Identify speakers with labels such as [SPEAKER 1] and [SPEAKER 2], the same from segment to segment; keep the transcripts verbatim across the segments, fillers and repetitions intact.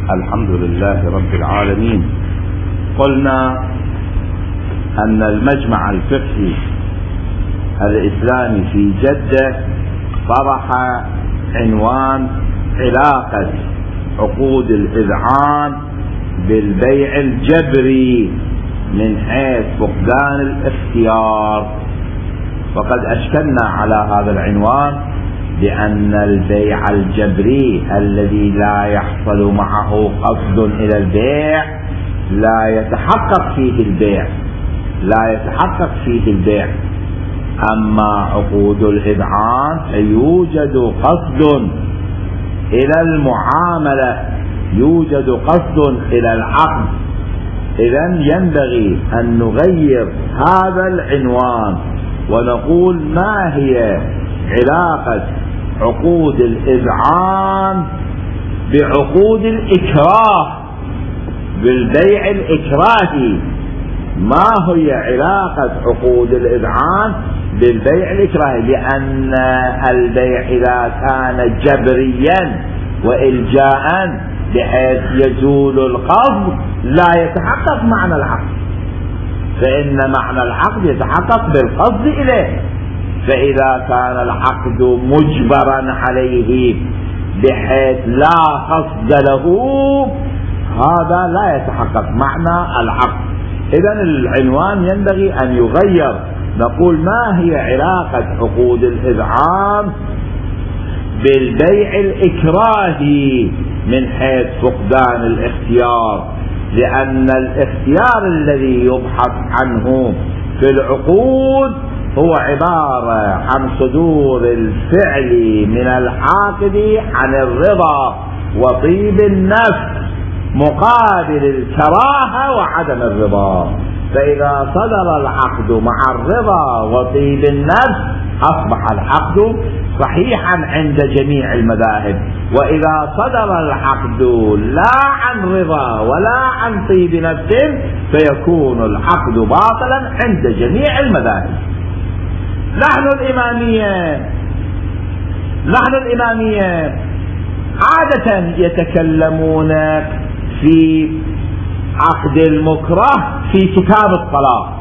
[SPEAKER 1] الحمد لله رب العالمين. قلنا أن المجمع الفقهي الإسلامي في جدة طرح عنوان علاقة عقود الإذعان بالبيع الجبري من حيث فقدان الاختيار، وقد أشكلنا على هذا العنوان بأن البيع الجبري الذي لا يحصل معه قصد إلى البيع لا يتحقق فيه البيع لا يتحقق فيه البيع أما عقود الإذعان يوجد قصد إلى المعاملة، يوجد قصد إلى العقد. إذن ينبغي أن نغير هذا العنوان ونقول ما هي علاقة عقود الإذعان بعقود الإكراه بالبيع الإكراهي. ما هي علاقة عقود الإذعان بالبيع الإكراهي؟ لأن البيع إذا كان جبريا وإلجاء بحيث يزول القصد لا يتحقق معنى العقد، فإن معنى العقد يتحقق بالقصد إليه. فإذا كان العقد مجبرا عليه بحيث لا قصد له هذا لا يتحقق معنى العقد. إذن العنوان ينبغي أن يغير، نقول ما هي علاقة عقود الإذعان بالبيع الإكراهي من حيث فقدان الاختيار، لأن الاختيار الذي يبحث عنه في العقود هو عبارة عن صدور الفعل من العاقد عن الرضا وطيب النفس مقابل الكراهة وعدم الرضا. فإذا صدر العقد مع الرضا وطيب النفس أصبح العقد صحيحا عند جميع المذاهب، وإذا صدر العقد لا عن رضا ولا عن طيب نفس فيكون العقد باطلا عند جميع المذاهب. نحن الإمامية نحن الإمامية عادة يتكلمون في عقد المكره في كتاب الطلاق،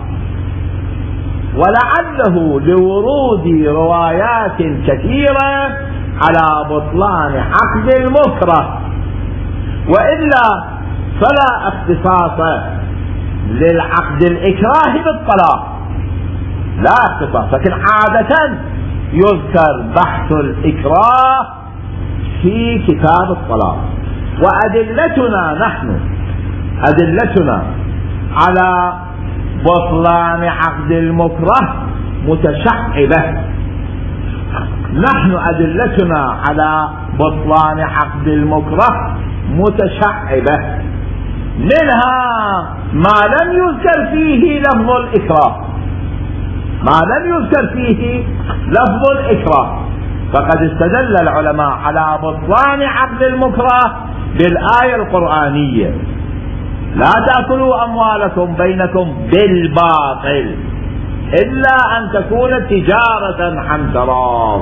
[SPEAKER 1] ولعله لورود روايات كثيرة على بطلان عقد المكره، وإلا فلا اختصاص للعقد الإكراهي بالطلاق، لا اختصاص. لكن عادة يذكر بحث الإكراه في كتاب الطلاق. وأدلتنا نحن أدلتنا على بطلان عقد المكره متشعبة. نحن أدلتنا على بطلان عقد المكره متشعبة، منها ما لم يذكر فيه لفظ الإكراه ما لم يذكر فيه لفظ الإكراه فقد استدل العلماء على بطلان عقد المكره بالآية القرآنية: لا تأكلوا أموالكم بينكم بالباطل إلا أن تكون تجارة عن تراض.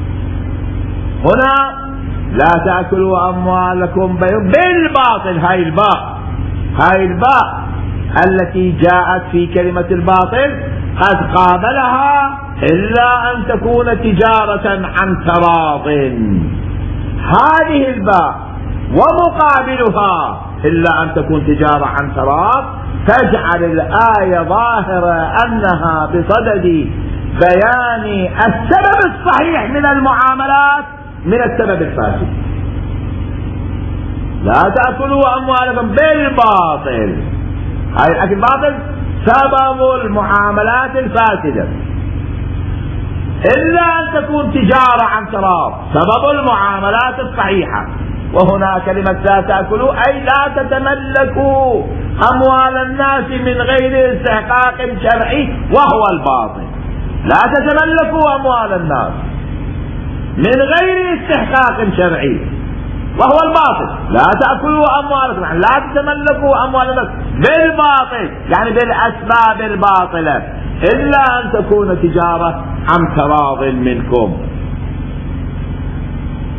[SPEAKER 1] هنا لا تأكلوا أموالكم بينكم بالباطل، هاي الباء هاي الباء التي جاءت في كلمة الباطل قد قابلها إلا أن تكون تجارة عن تراض. هذه الباء ومقابلها إلا أن تكون تجارة عن تراض تجعل الآية ظاهرة أنها بصدد بيان السبب الصحيح من المعاملات من السبب الفاسد. لا تأكلوا أموالكم بالباطل، هاي الأكل باطل سبب المعاملات الفاسدة، إلا أن تكون تجارة عن تراض سبب المعاملات الصحيحة. وهنا كلمة لا تأكلوا أي لا تتملكوا أموال الناس من غير استحقاق شرعي وهو الباطل. لا تتملكوا أموال الناس من غير استحقاق شرعي وهو الباطل. لا تأكلوا أموالكم يعني لا تتملكوا أموال الناس بالباطل يعني بالأسباب الباطلة إلا أن تكون تجارة عن تراض منكم.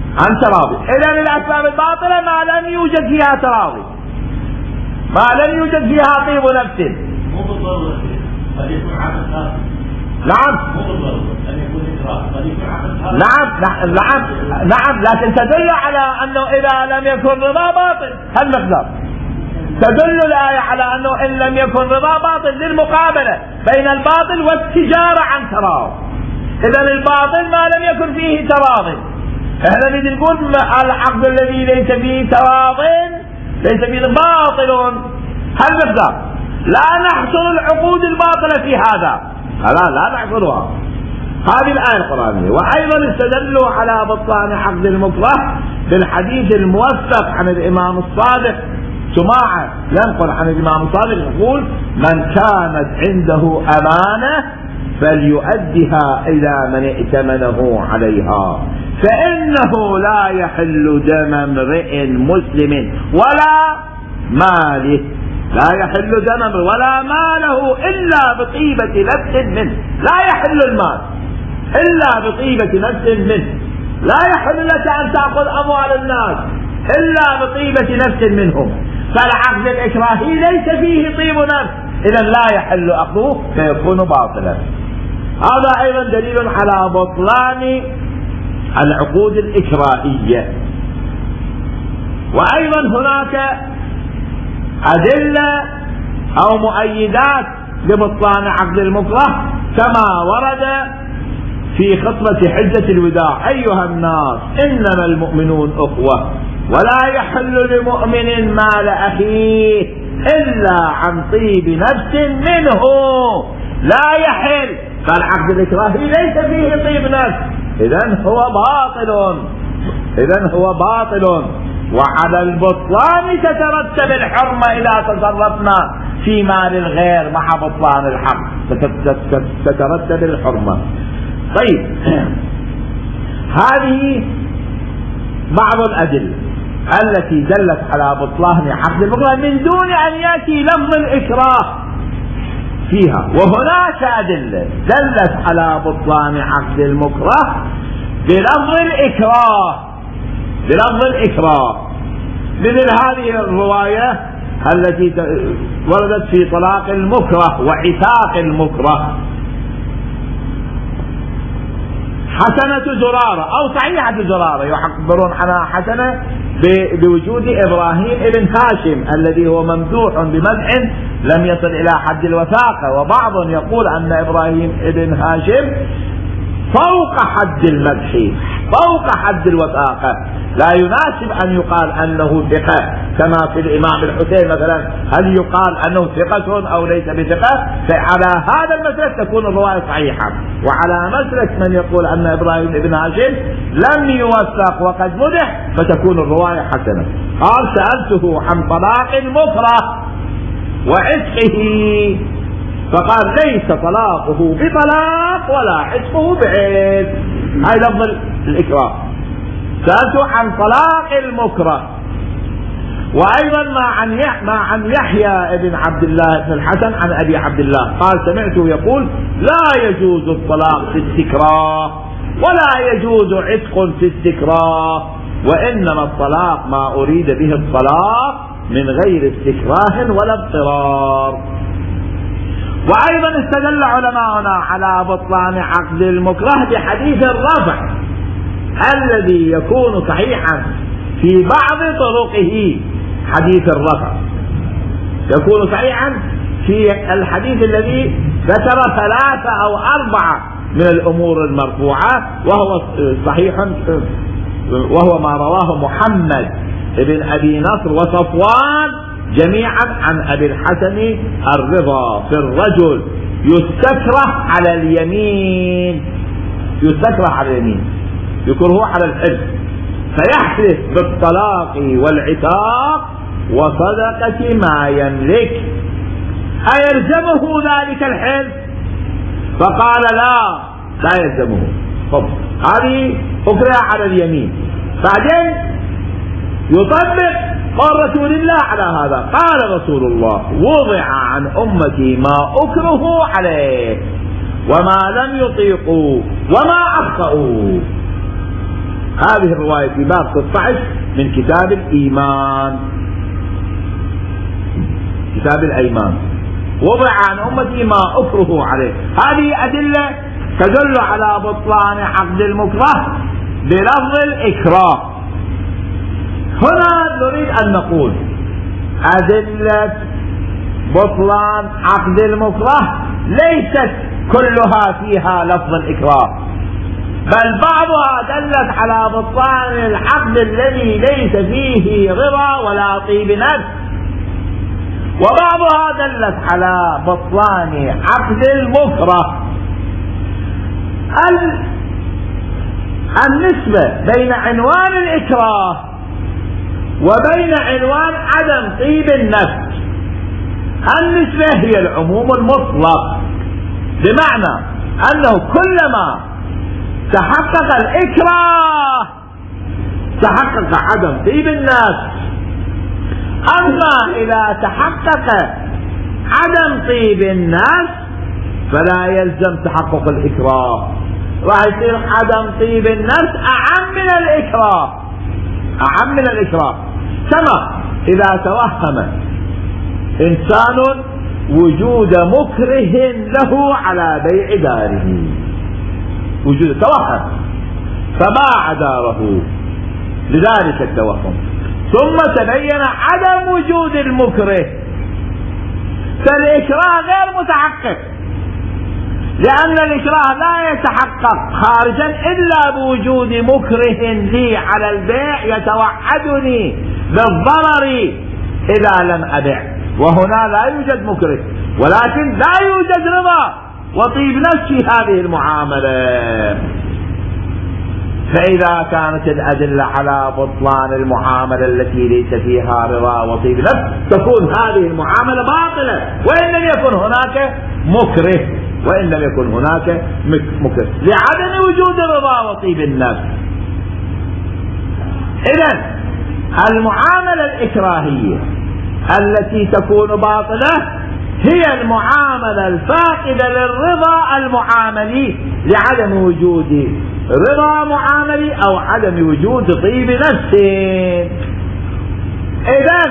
[SPEAKER 1] عن تراضي. إذن الأسباب الباطلة ما لم يوجد فيها تراضي، ما لم يوجد فيها طيب نفس.
[SPEAKER 2] مو بالضرورة قد يكون عقد خاص.
[SPEAKER 1] نعم.
[SPEAKER 2] مو بالضرورة أن يكون إكراه، قد يكون عقد خاص.
[SPEAKER 1] نعم نعم نعم، لكن تدل على أنه إذا لم يكن رضا باطل. هالمقدار تدل الآية على أنه إن لم يكن رضا باطل للمقابلة بين الباطل والتجارة عن تراض. إذن الباطل ما لم يكن فيه تراض. احنا نريد نقول العقد الذي ليس فيه تراض ليس فيه باطل. هالمقدار لا نحصر العقود الباطلة في هذا، لا لا نحصرها. هذه الآية القرآنية. وأيضا استدلوا على بطلان عقد المكره بالحديث الموثق عن الإمام الصادق. سماعة ينقل عن الإمام الصادق يقول: من كانت عنده أمانة فليؤدها إلى من ائتمنه عليها، فإنه لا يحل دم امرئ مسلم ولا ماله، لا يحل دم امرئ ولا ماله إلا بطيبة نفس منه. لا يحل المال إلا بطيبة نفس منه. لا يحل لك أن تأخذ أموال الناس إلا بطيبة نفس منهم. فالعقد الإكراهي ليس فيه طيب نفس، إذا لا يحل أخذه فيكون باطلا. هذا أيضا دليل على بطلان العقود الإكراهية. وأيضا هناك أدلة أو مؤيدات لبطلان عقد المكره كما ورد في خطبة حجة الوداع: أيها الناس إنما المؤمنون أخوة ولا يحل لمؤمن مال أخيه إلا عن طيب نفس منه. لا يحل، فالعقد الإكراهي ليس فيه طيب نفس، إذن هو باطل، إذن هو باطل. وعلى البطلان تترتب الحرمة إذا تصرفنا في مال الغير مع بطلان الحق، تترتب الحرمة. طيب، هذه بعض الأدلة التي دلت على بطلان عقد المكره من دون أن يأتي لفظ الإكراه فيها. وهناك أدلة دلت على بطلان عقد المكره بلفظ الإكراه، بلفظ الإكراه، مثل هذه الرواية التي وردت في طلاق المكره وعتاق المكره: حسنة زرارة أو صحيحة زرارة يعبرون عنها حسنة بوجود إبراهيم ابن هاشم الذي هو ممدوح بمدح لم يصل إلى حد الوثاقة. وبعض يقول أن إبراهيم ابن هاشم فوق حد المدح، فوق حد الوثاقة، لا يناسب أن يقال أنه ثقة كما في الإمام الحسين مثلا، هل يقال أنه ثقة أو ليس بثقة؟ فعلى هذا المسلك تكون الرواية صحيحة. وعلى مسلك من يقول أن إبراهيم ابن هاشم لم يوثق وقد مدح فتكون الرواية حسنة. قال: سألته عن طلاق المكره وعتقه فقال: ليس طلاقه بطلاق ولا عتقه بعتق. هاي لفظ الإكراه. سألته عن طلاق المكره. وأيضا ما عن ما عن يحيى بن عبد الله بن الحسن عن أبي عبد الله قال: سمعته يقول: لا يجوز الطلاق في استكراه ولا يجوز عتق في استكراه، وإنما الطلاق ما أريد به الطلاق من غير استكراه ولا اضطرار. وأيضا استدل علماؤنا على بطلان عقد المكره بحديث الرفع الذي يكون صحيحا في بعض طرقه. حديث الرفع يكون صحيحا في الحديث الذي ذكر ثلاثة أو أربعة من الأمور المرفوعة، وهو صحيح، وهو ما رواه محمد بن أبي نصر وصفوان جميعا عن أبي الحسن الرضا في الرجل يستكره على اليمين، يستكره على اليمين، يكره على الحلف، فيحلف بالطلاق والعتاق وصدقة ما يملك، أيلزمه ذلك الحلف؟ فقال: لا لا يلزمه. طب هذه أكره على اليمين. بعدين يطبق قال رسول الله على هذا. قال رسول الله: وضع عن أمتي ما أكره عليه وما لم يطيقوا وما أخطأوا. هذه الرواية في باب ستة عشر من كتاب الإيمان، كتاب الأيمان. وضع عن أمتي ما أكره عليه. هذه أدلة تدل على بطلان عقد المكره بلفظ الإكراه. هنا نريد أن نقول أدلة بطلان عقد المكره ليست كلها فيها لفظ الإكراه، بل بعضها دلت على بطلان العقد الذي ليس فيه رضا ولا طيب نفس، وبعضها دلت على بطلان عقد المكره. النسبة بين عنوان الإكراه وبين عنوان عدم طيب النفس، النسبة هي العموم المطلق، بمعنى أنه كلما تحقق الإكراه تحقق عدم طيب النفس. أما إذا تحقق عدم طيب النفس فلا يلزم تحقق الإكراه، راح يصير عدم طيب النفس أعم من الإكراه، أعم من الإكراه. كما إذا توهم إنسان وجود مكره له على بيع داره، وجود توهم فباع داره لذلك التوهم، ثم تبين عدم وجود المكره، فالإكراه غير متحقق، لأن الإكراه لا يتحقق خارجا إلا بوجود مكره لي على البيع يتوعدني بالضرر إذا لم أبيع، وهنا لا يوجد مكره، ولكن لا يوجد رضا وطيب نفس في هذه المعاملة. فإذا كانت الأدلة على بطلان المعاملة التي ليس فيها رضا وطيب نفس تكون هذه المعاملة باطلة، وإن لم يكن هناك مكره، وإن لم يكن هناك مكره لعدم وجود الرضا وطيب النفس. إذن المعاملة الإكراهية التي تكون باطلة هي المعاملة الفاقدة للرضا المعاملي لعدم وجود رضا معاملي أو عدم وجود طيب نفس. إذن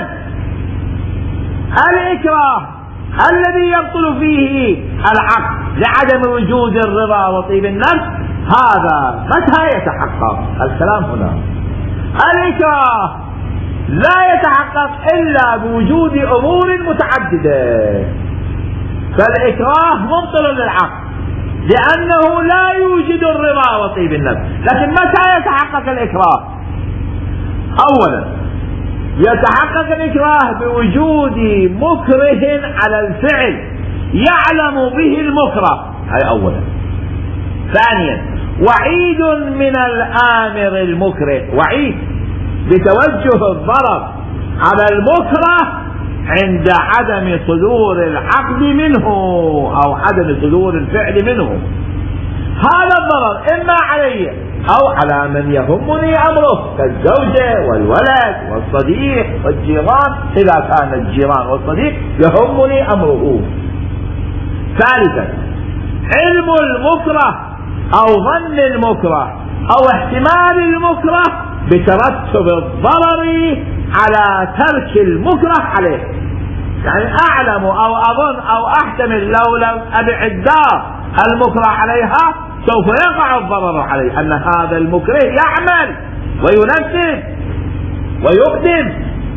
[SPEAKER 1] الإكراه الذي يبطل فيه العقد لعدم وجود الرضا وطيب النفس هذا متى يتحقق؟ الكلام هنا الإكراه لا يتحقق إلا بوجود أمور متعددة، فالإكراه مبطل للعقد لأنه لا يوجد الرضا وطيب النفس. لكن متى يتحقق الإكراه؟ أولا يتحقق الإكراه بوجود مكره على الفعل يعلم به المكره، هذا أولا. ثانيا وعيد من الآمر المكره، وعيد بتوجه الضرر على المكره عند عدم صدور العقد منه أو عدم صدور الفعل منه. هذا الضرر إما علي أو على من يهمني أمره كالزوجة والولد والصديق والجيران، إذا كان الجيران والصديق يهمني أمره. ثالثا علم المكره أو ظن المكره أو احتمال المكره بترتب الضرر على ترك المكره عليه، يعني أعلم أو أظن أو أحتمل لو لم أبع الدار المكره عليها سوف يقع الضرر عليه، أن هذا المكره يعمل وينفذ ويقدم.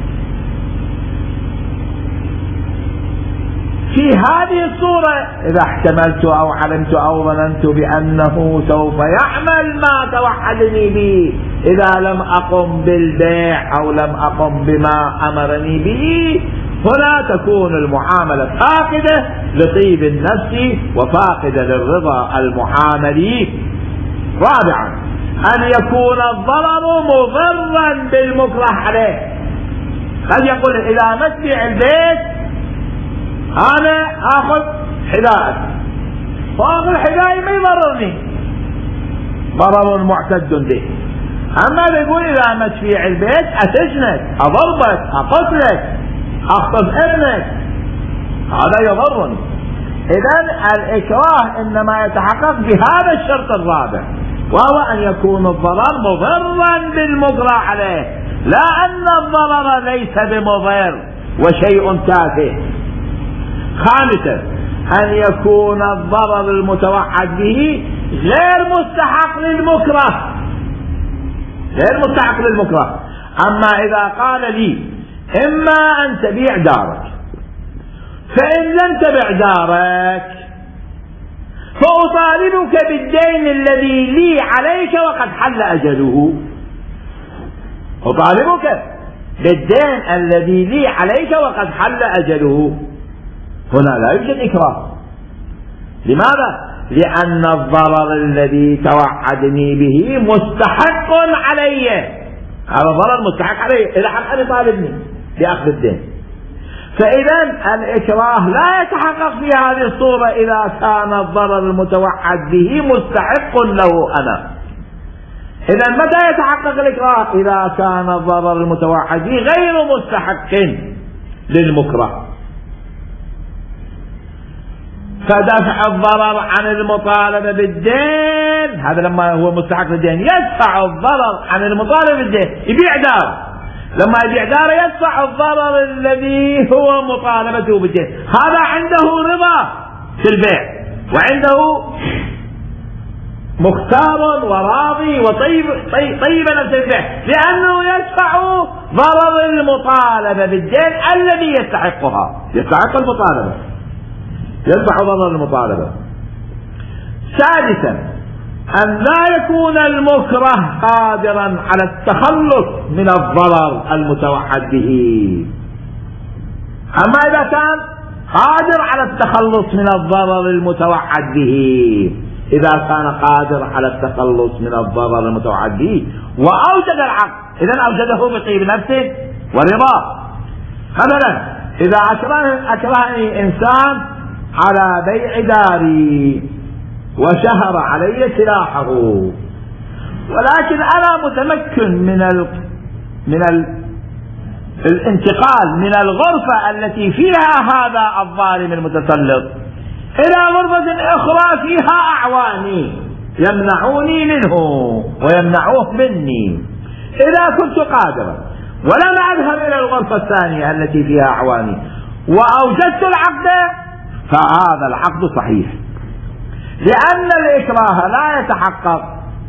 [SPEAKER 1] في هذه الصورة إذا احتملت أو علمت أو ظننت بأنه سوف يعمل ما توعدني به إذا لم أقم بالبيع أو لم أقم بما أمرني به، هنا تكون المعاملة فاقدة لطيب النفس وفاقدة للرضا المعاملي. رابعا أن يكون الضرر مضرا بالمكره عليه، قد يقول إذا مسبيع البيت أنا أخذ حذاء، فأخذ حذائي ما يضررني، ضرر معتد به. أما يقول إذا مسبيع البيت أسجنك، أضربك، أقتلك، أخطف ابنك، هذا يضرني. إذن الإكراه إنما يتحقق بهذا الشرط الرابع، وهو أن يكون الضرر مضرا بالمجرى عليه، لا أن الضرر ليس بمضر وشيء تافه. خامسا أن يكون الضرر المتوعد به غير مستحق للمكره، غير مستحق للمكره. أما إذا قال لي إما أن تبيع دارك، فإن لم تبع دارك فأطالبك بالدين الذي لي عليك وقد حل أجله، أطالبك بالدين الذي لي عليك وقد حل أجله. هنا لا يوجد إكراه. لماذا؟ لأن الضرر الذي توعدني به مستحق علي، هذا ضرر مستحق علي إلى حق أن يطالبني بأخذ الدين. فإذا الإكراه لا يتحقق في هذه الصورة إذا كان الضرر المتوعد به مستحق له أنا. إذا متى يتحقق الإكراه؟ إذا كان الضرر المتوعد به غير مستحق للمكره. فدفع الضرر عن المطالبة بالدين، هذا لما هو مستحق للدين يدفع الضرر عن المطالبة بالدين، يبيع دار، لما يبيع دار يدفع الضرر الذي هو مطالبته بالدين. هذا عنده رضا في البيع، وعنده مختار وراضي وطيب طيب, طيب نفس البيع، لأنه يدفع ضرر المطالبة بالدين الذي يستحقها، يستحق المطالبة، يدفع ضرر المطالبة. سادسا أن لا يكون المكره قادرا على التخلص من الضرر المتوعد به. أما إذا كان قادر على التخلص من الضرر المتوعد به، إذا كان قادر على التخلص من الضرر المتوعد به وأوجد العقد، إذن أوجده بطيب نفسه ورضا. مثلا إذا أكرهني إنسان على بيع داري وشهر علي سلاحه، ولكن أنا متمكن من ال... من ال... الانتقال من الغرفة التي فيها هذا الظالم المتسلط إلى غرفة أخرى فيها أعواني يمنعوني منه ويمنعوه مني. إذا كنت قادرا ولم أذهب إلى الغرفة الثانية التي فيها أعواني وأوجدت العقد، فهذا العقد صحيح، لأن الإكراه لا يتحقق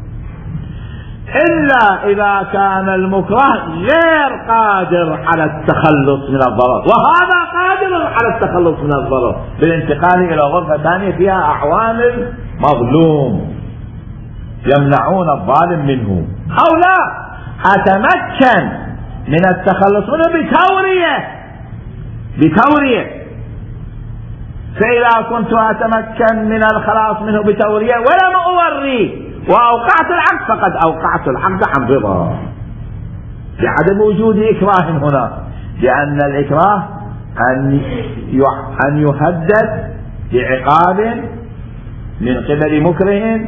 [SPEAKER 1] إلا إذا كان المكره غير قادر على التخلص من الضرر، وهذا قادر على التخلص من الضرر بالانتقال إلى غرفة ثانية فيها أعوان المظلوم يمنعون الظالم منه. أو لا أتمكن من التخلص منه بتورية بتورية فإذا كنت أتمكن من الخلاص منه بتورية ولم أوري وأوقعت العقد فقد أوقعت العقد عن رضا، لعدم وجود إكراه هنا، لأن الإكراه أن أن يهدد بعقاب من قبل مكره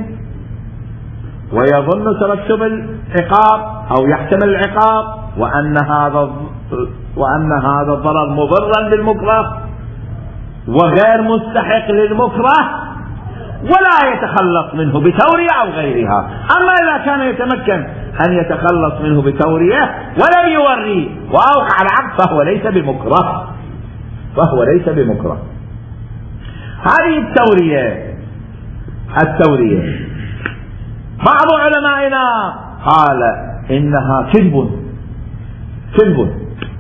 [SPEAKER 1] ويظن ترتب العقاب أو يحتمل العقاب، وأن هذا وأن هذا الضرر مضرا بالمكره وغير مستحق للمكره ولا يتخلص منه بتورية أو غيرها. أما إذا كان يتمكن أن يتخلص منه بتورية ولم يوري وأوقع العقد فهو ليس بمكره، فهو ليس بمكره. هذه التورية التورية بعض علمائنا قال إنها كذب كذب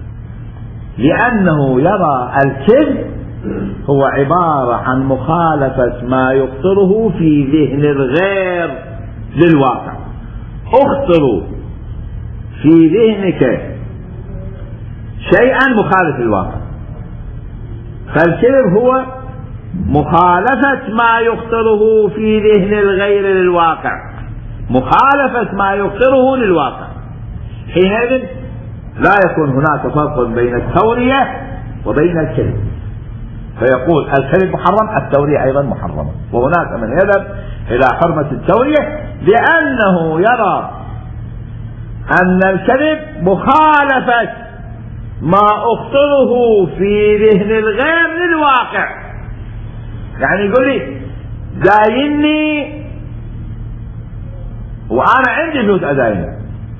[SPEAKER 1] لأنه يرى الكذب هو عبارة عن مخالفة ما يخطره في ذهن الغير للواقع. اخطر في ذهنك شيئا مخالف للواقع، فالكذب هو مخالفة ما يخطره في ذهن الغير للواقع، مخالفة ما يخطره للواقع. حينئذ لا يكون هناك فرق بين التورية وبين الكذب، فيقول الكذب محرم، التورية أيضا محرمة. وهناك من يذهب إلى حرمة التورية لأنه يرى أن الكذب مخالفة ما أخطره في ذهن الغير للواقع. يعني يقول لي جايني وأنا عندي فلوس أداينه،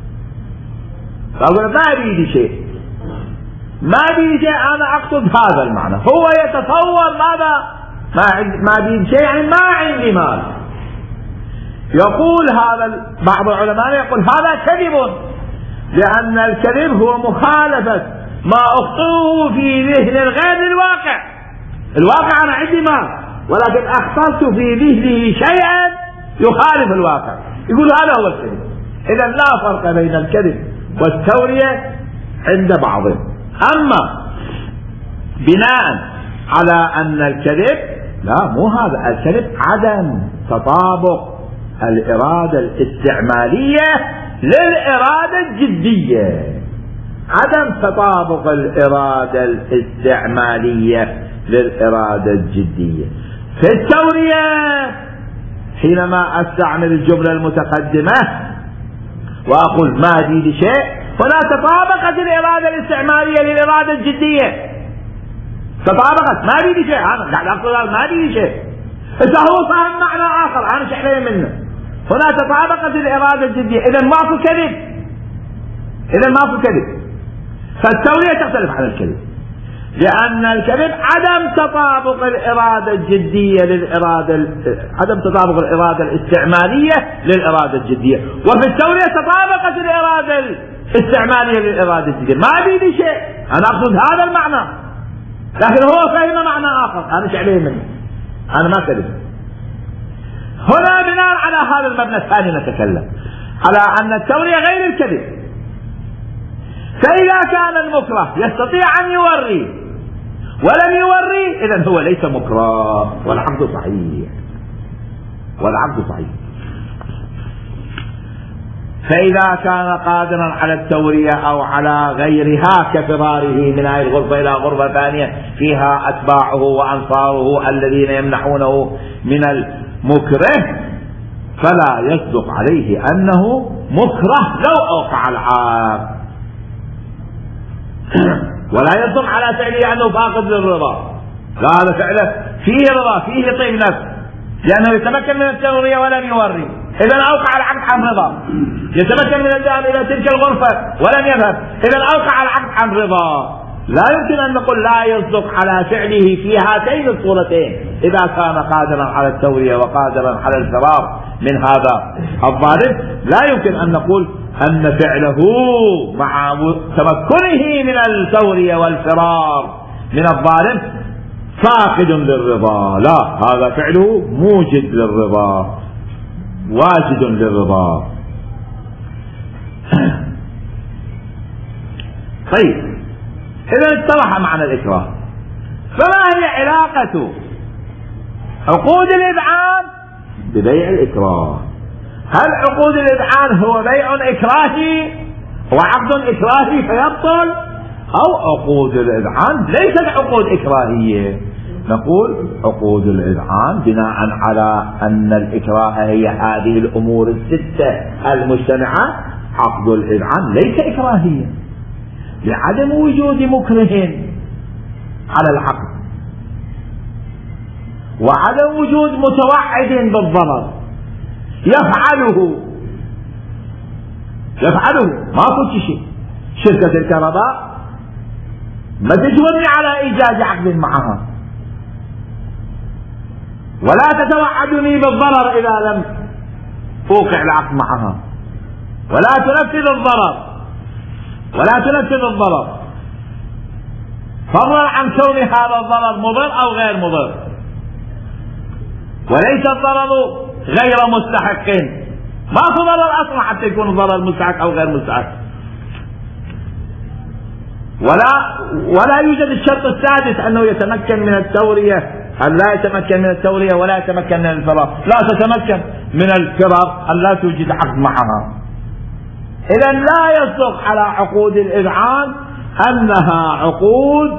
[SPEAKER 1] فأقول ما بيدي شيء، ما بيدي شيء، أنا أقصد هذا المعنى. هو يتصور ماذا؟ ما عندي، ما بيدي شيء يعني ما عندي مال. يقول هذا بعض العلماء يقول هذا كذب، لأن الكذب هو مخالفة ما أخطئه في ذهن الغير للواقع. الواقع أنا عندي مال، ولكن أخطأت في ذهنه شيئا يخالف الواقع، يقول هذا هو الكذب. إذا لا فرق بين الكذب والتورية عند بعضهم. أما بناء على أن الكذب، لا مو هذا الكذب، عدم تطابق الإرادة الاستعمالية للإرادة الجدية، عدم تطابق الإرادة الاستعمالية للإرادة الجدية. في التورية حينما أستعمل الجملة المتقدمة وأقول ما دي شيء، هنا تطابقت الإرادة الاستعمالية للإرادة الجدية، تطابقت، ما دي شيء، أنا قاعد أقول ما دي شيء، إذا هو فهم معنى آخر أنا شحلي منه. هنا تطابقت الإرادة الجدية، إذا ماكو كذب، إذا ماكو كذب. فالتورية تختلف عن الكذب، لأن الكذب عدم تطابق الإرادة الجدية للإرادة، عدم تطابق الإرادة الاستعمالية للإرادة الجدية. وفي التورية تطابقت الإرادة الاستعمالية للإرادة الجدية. ما بيدي شيء، أنا أقصد هذا المعنى، لكن هو فهم معنى آخر أنا ايش عليه منه، أنا ما كذب. هنا بناء على هذا المبنى الثاني نتكلم على أن التورية غير الكذب. فإذا كان المكره يستطيع أن يوري ولم يوري، إذن هو ليس مكره والعقد صحيح، والعقد صحيح. فإذا كان قادرا على التورية أو على غيرها كفراره من هذه الغرفة إلى غرفة ثانية فيها أتباعه وأنصاره الذين يمنحونه من المكره، فلا يصدق عليه أنه مكره لو أوقع العقد، ولا يصدق على فعله أنه فاقد للرضا. لا، هذا فعله فيه رضا، فيه طيب نفس، لأنه يتمكن من التورية ولم يوري، إذا أوقع العقد عن رضا. يتمكن من الذهاب إلى تلك الغرفة ولم يذهب، إذا أوقع العقد عن رضا. لا يمكن أن نقول لا يصدق على فعله في هاتين الصورتين إذا كان قادرا على التورية وقادرا على الفرار من هذا الظالم. لا يمكن أن نقول أن فعله مع تمكنه من التورية والفرار من الظالم فاقد للرضا، لا، هذا فعله موجد للرضا، واجد للرضا. طيب، إذا اتضح معنى الإكراه، فما هي علاقة عقود الإذعان ببيع الإكراه؟ هل عقود الإذعان هو بيع إكراهي وعقد إكراهي فيبطل، أو عقود الإذعان ليست عقود إكراهية؟ نقول عقود الإذعان بناء على أن الإكراه هي هذه الأمور الستة المجتمعة، عقد الإذعان ليس إكراهيا لعدم وجود مكره على العقد وعدم وجود متوعد بالضرر يفعله يفعله ما كنت شيء. شركة الكهرباء ما تجبرني على إيجاد عقد معها، ولا تتوعدني بالضرر إذا لم أوقع العقد معها، ولا تنفذ الضرر ولا تنفذ الضرر فضلا عن كون هذا الضرر مضر أو غير مضر. وليس الضرر غير مستحق، ما في ضرر أصلا حتى يكون الضرر مستحق أو غير مستحق. ولا ولا يوجد الشرط السادس أنه يتمكن من التورية، أن لا يتمكن من التورية ولا يتمكن من الفرار. لا تتمكن من الفرار أن لا توجد عقد معها. إذا لا يصدق على عقود الإذعان أنها عقود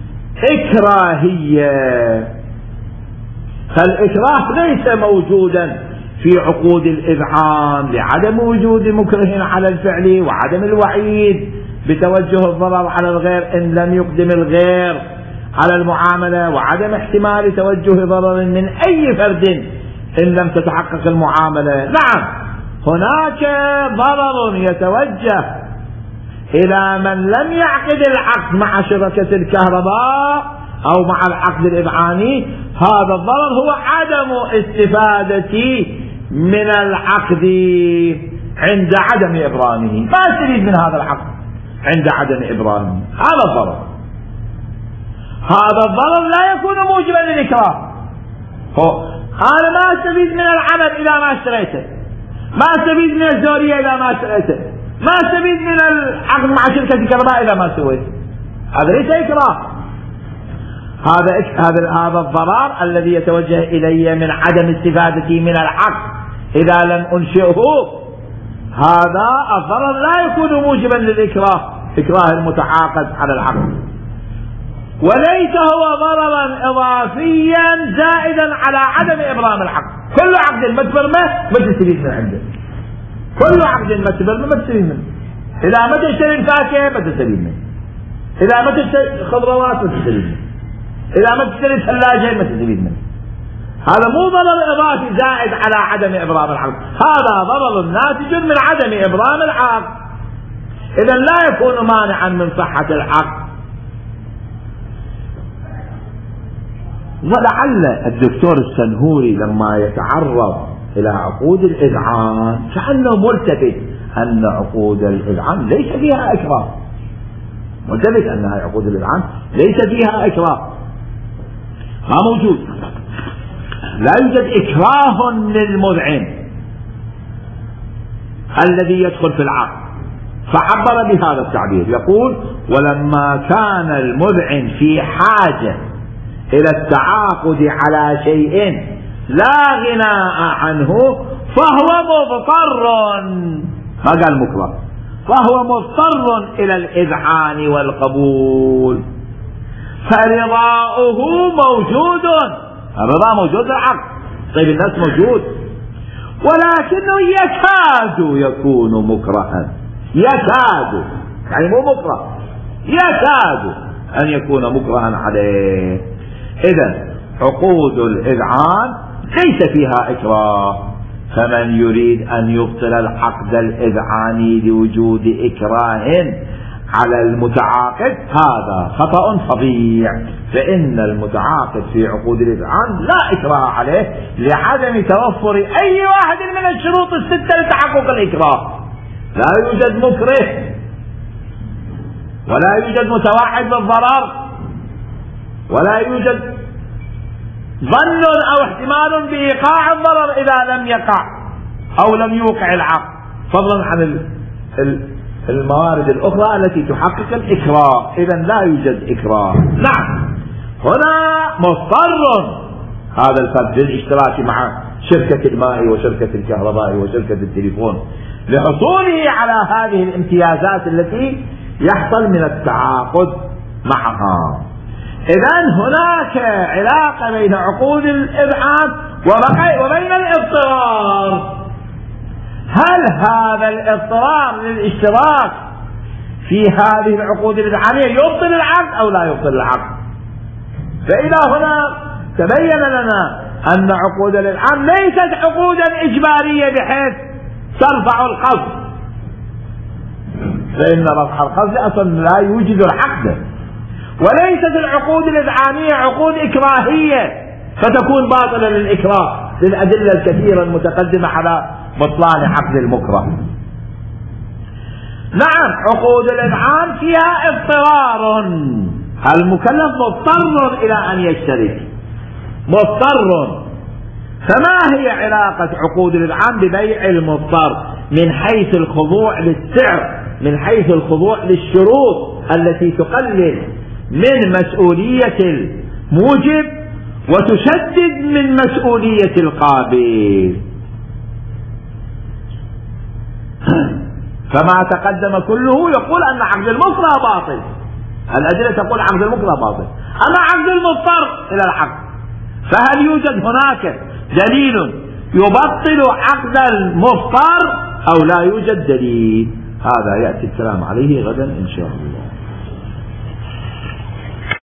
[SPEAKER 1] إكراهية، فالإكراه ليس موجودا في عقود الإذعان لعدم وجود مكره على الفعل وعدم الوعيد بتوجه الضرر على الغير إن لم يقدم الغير على المعاملة، وعدم احتمال توجه ضرر من أي فرد إن لم تتحقق المعاملة. نعم، هناك ضرر يتوجه إلى من لم يعقد العقد مع شركة الكهرباء أو مع العقد الإذعاني. هذا الضرر هو عدم استفادتي من العقد عند عدم إبرامه، ما استفيد من هذا العقد عند عدم إبرامه. هذا الضرر، هذا الضرر لا يكون موجبا للإكراه. أنا ما استفيد من العمل إذا ما اشتريته، ما استفيد من الزورية إذا ما اشتريته، ما استفيد من العقد مع شركة الكهرباء إذا ما سويته. هذا ليس إكراه. هذا هذا هذا الضرر الذي يتوجه إلي من عدم استفادتي من العقد إذا لم أنشئه، هذا الضرر لا يكون موجبا للإكراه، إكراه المتعاقد على العقد، وليس هو ضررا إضافيا زائدا على عدم إبرام العقد. كل عقد ما تبرمه ما تستفيد من عنده، كل عقد ما تبرمه ما تستفيد منه. إذا ما تشتري الفاكهة ما تستفيد منه، إذا ما تشتري خضروات ما تستفيد منه، إذا ما تشتري ثلاجة ما تستفيد منه. هذا مو ضرر إضافي زائد على عدم إبرام العقد، هذا ضرر ناتج من عدم إبرام العقد، إذا لا يكون مانعا من صحة العقد. ولعل الدكتور السنهوري لما يتعرض إلى عقود الإذعان كأنه ملتفت أن عقود الإذعان ليس فيها إكراه، ملتفت أنها عقود الإذعان ليس فيها إكراه، ما موجود، لا يوجد إكراه للمذعن الذي يدخل في العقد. فعبر بهذا التعبير، يقول: ولما كان المذعن في حاجة إلى التعاقد على شيء لا غناء عنه فهو مضطر، ما قال مكره، فهو مضطر إلى الإذعان والقبول، فرضاؤه موجود، الرضا موجود العقد، طيب الناس موجود، ولكنه يكاد يكون مكرها، يكاد يعني مو مكره، يكاد أن يكون مكرها عليه. إذن عقود الإذعان ليس فيها إكراه، فمن يريد أن يبطل العقد الإذعاني لوجود إكراه على المتعاقد هذا خطأ فظيع، فإن المتعاقد في عقود الإذعان لا إكراه عليه لعدم توفر أي واحد من الشروط الستة لتحقق الإكراه. لا يوجد مكره، ولا يوجد متوعد بالضرر، ولا يوجد ظن أو احتمال بإيقاع الضرر إذا لم يقع أو لم يوقع العقد، فضلا عن الموارد الأخرى التي تحقق الإكراه. إذن لا يوجد إكراه. نعم، هنا مضطر هذا الفرد للاشتراك مع شركة الماء وشركة الكهرباء وشركة التليفون لحصوله على هذه الامتيازات التي يحصل من التعاقد معها. إذن هناك علاقة بين عقود الإذعان وبين الاضطرار. هل هذا الاضطرار للاشتراك في هذه العقود الإذعانية يبطل العقد أو لا يبطل العقد؟ فإذا هنا تبين لنا أن عقود الإذعان ليست عقودا إجبارية بحيث ترفع القصد، فإن رفع القصد أصلا لا يوجد العقد، وليست العقود الإذعانية عقود إكراهية فتكون باطلة للإكراه للأدلة الكثيرة المتقدمة على بطلان عقد المكره. نعم، عقود الإذعان فيها اضطرار، المكلف مضطر إلى أن يشترك، مضطر. فما هي علاقة عقود الإذعان ببيع المضطر من حيث الخضوع للسعر، من حيث الخضوع للشروط التي تقلل من مسؤولية الموجب وتشدد من مسؤولية القابل؟ فما تقدم كله يقول أن عقد المكره باطل، الأدلة تقول عقد المكره باطل، أما عقد المضطر إلى العقد، فهل يوجد هناك دليل يبطل عقد المضطر أو لا يوجد دليل؟ هذا يأتي الكلام عليه غدا إن شاء الله.